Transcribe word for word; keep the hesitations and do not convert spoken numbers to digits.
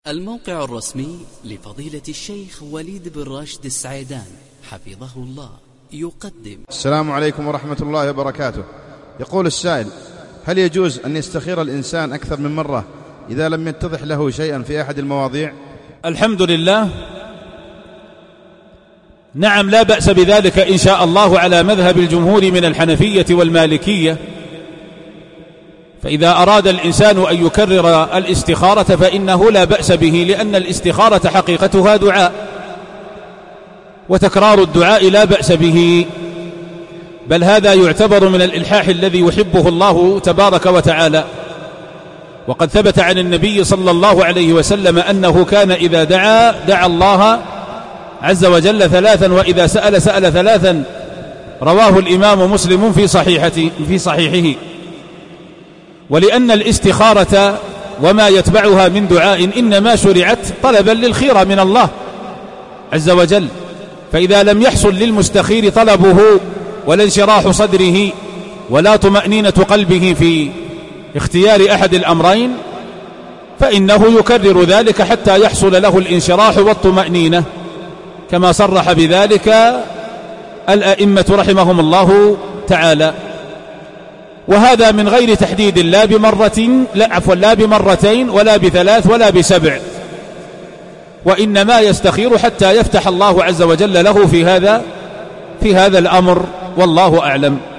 الموقع الرسمي لفضيلة الشيخ وليد بن راشد السعيدان حفظه الله يقدم. السلام عليكم ورحمة الله وبركاته. يقول السائل: هل يجوز أن يستخير الإنسان أكثر من مرة إذا لم يتضح له شيئا في أحد المواضيع؟ الحمد لله، نعم، لا بأس بذلك إن شاء الله على مذهب الجمهور من الحنفية والمالكية. فإذا أراد الإنسان أن يكرر الاستخارة فإنه لا بأس به، لأن الاستخارة حقيقتها دعاء، وتكرار الدعاء لا بأس به، بل هذا يعتبر من الإلحاح الذي يحبه الله تبارك وتعالى. وقد ثبت عن النبي صلى الله عليه وسلم أنه كان إذا دعا دعا الله عز وجل ثلاثا، وإذا سأل سأل ثلاثا، رواه الإمام مسلم في صحيحته في صحيحه. ولأن الاستخارة وما يتبعها من دعاء إنما شرعت طلبا للخير من الله عز وجل، فإذا لم يحصل للمستخير طلبه ولا انشراح صدره ولا طمأنينة قلبه في اختيار أحد الأمرين فإنه يكرر ذلك حتى يحصل له الانشراح والطمأنينة، كما صرح بذلك الأئمة رحمهم الله تعالى. وهذا من غير تحديد، لا بمرة لا عفوا لا بمرتين ولا بثلاث ولا بسبع، وإنما يستخير حتى يفتح الله عز وجل له في هذا في هذا الأمر، والله أعلم.